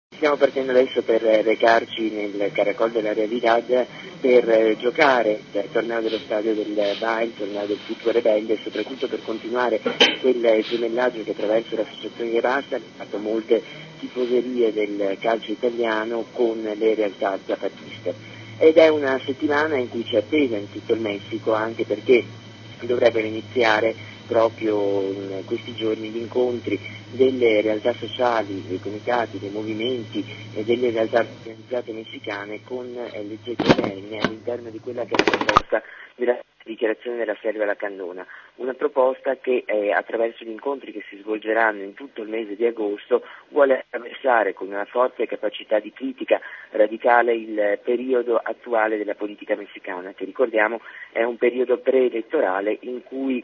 Stiamo partendo adesso per recarci nel Caracol della Realidad per giocare il torneo dello stadio del BAE, il torneo del Football Rebelde e soprattutto per continuare quel gemellaggio che attraverso l'associazione di Basta ha fatto molte tifoserie del calcio italiano con le realtà zapatiste. Ed è una settimana in cui c'è attesa in tutto il Messico, anche perché dovrebbero iniziare proprio in questi giorni gli incontri delle realtà sociali, dei comitati, dei movimenti e delle realtà organizzate messicane con le ZTN all'interno di quella che è la proposta della dichiarazione della Selva Lacandona, una proposta che attraverso gli incontri che si svolgeranno in tutto il mese di agosto vuole attraversare con una forte capacità di critica radicale il periodo attuale della politica messicana, che ricordiamo è un periodo preelettorale in cui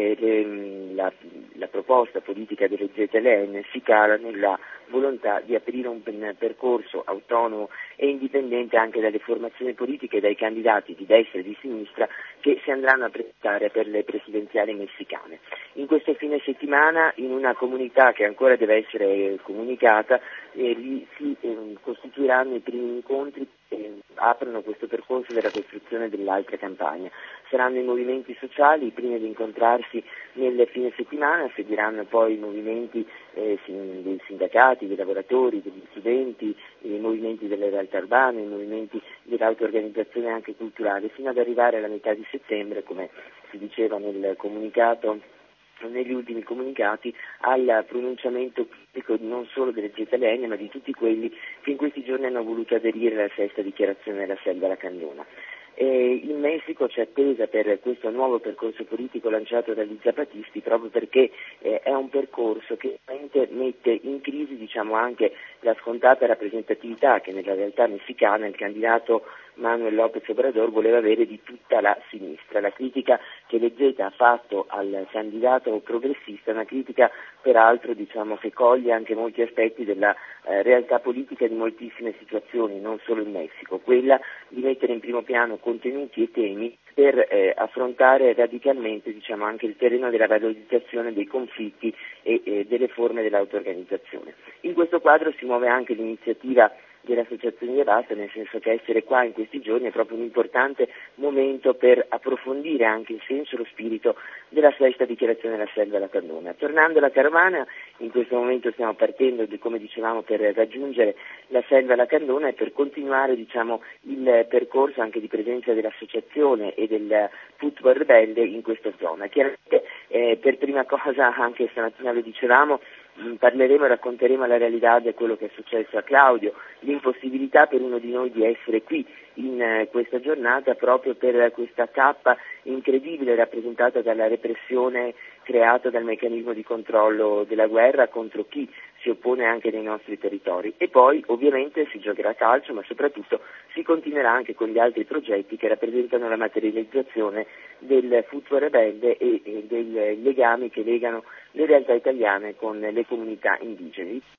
la proposta politica delle ZLN si cala nella volontà di aprire un percorso autonomo e indipendente anche dalle formazioni politiche e dai candidati di destra e di sinistra che si andranno a presentare per le presidenziali messicane. In questo fine settimana, in una comunità che ancora deve essere comunicata, si costituiranno i primi incontri che aprono questo percorso della costruzione dell'altra campagna. Saranno i movimenti sociali i primi ad incontrarsi nel fine settimana, seguiranno poi i movimenti dei sindacati, dei lavoratori, degli studenti, i movimenti delle realtà urbane, i movimenti dell'autoorganizzazione anche culturale, fino ad arrivare alla metà di settembre, come si diceva nel comunicato, negli ultimi comunicati, al pronunciamento pubblico non solo delle ZLN ma di tutti quelli che in questi giorni hanno voluto aderire alla sesta dichiarazione della Selva Lacandona. In Messico c'è attesa per questo nuovo percorso politico lanciato dagli zapatisti proprio perché è un percorso che mette in crisi anche la scontata rappresentatività che nella realtà messicana il candidato Manuel López Obrador voleva avere di tutta la sinistra. La critica che Leggeta ha fatto al candidato progressista è una critica peraltro che coglie anche molti aspetti della realtà politica di moltissime situazioni, non solo in Messico, quella di mettere in primo piano contenuti e temi per affrontare radicalmente anche il terreno della valorizzazione dei conflitti e delle forme dell'autoorganizzazione. In questo quadro si muove anche l'iniziativa dell'associazione di Basta, nel senso che essere qua in questi giorni è proprio un importante momento per approfondire anche il senso e lo spirito della sesta dichiarazione della Selva Lacandona. Tornando alla carovana, in questo momento stiamo partendo, come dicevamo, per raggiungere la Selva Lacandona e per continuare il percorso anche di presenza dell'associazione e del Football Rebelde in questa zona. Chiaramente per prima cosa, anche stamattina lo dicevamo, parleremo e racconteremo alla realtà di quello che è successo a Claudio, l'impossibilità per uno di noi di essere qui in questa giornata proprio per questa cappa incredibile rappresentata dalla repressione creata dal meccanismo di controllo della guerra contro chi si oppone anche nei nostri territori. E poi ovviamente si giocherà a calcio, ma soprattutto si continuerà anche con gli altri progetti che rappresentano la materializzazione del Football Rebelde e dei legami che legano le realtà italiane con le comunità indigene.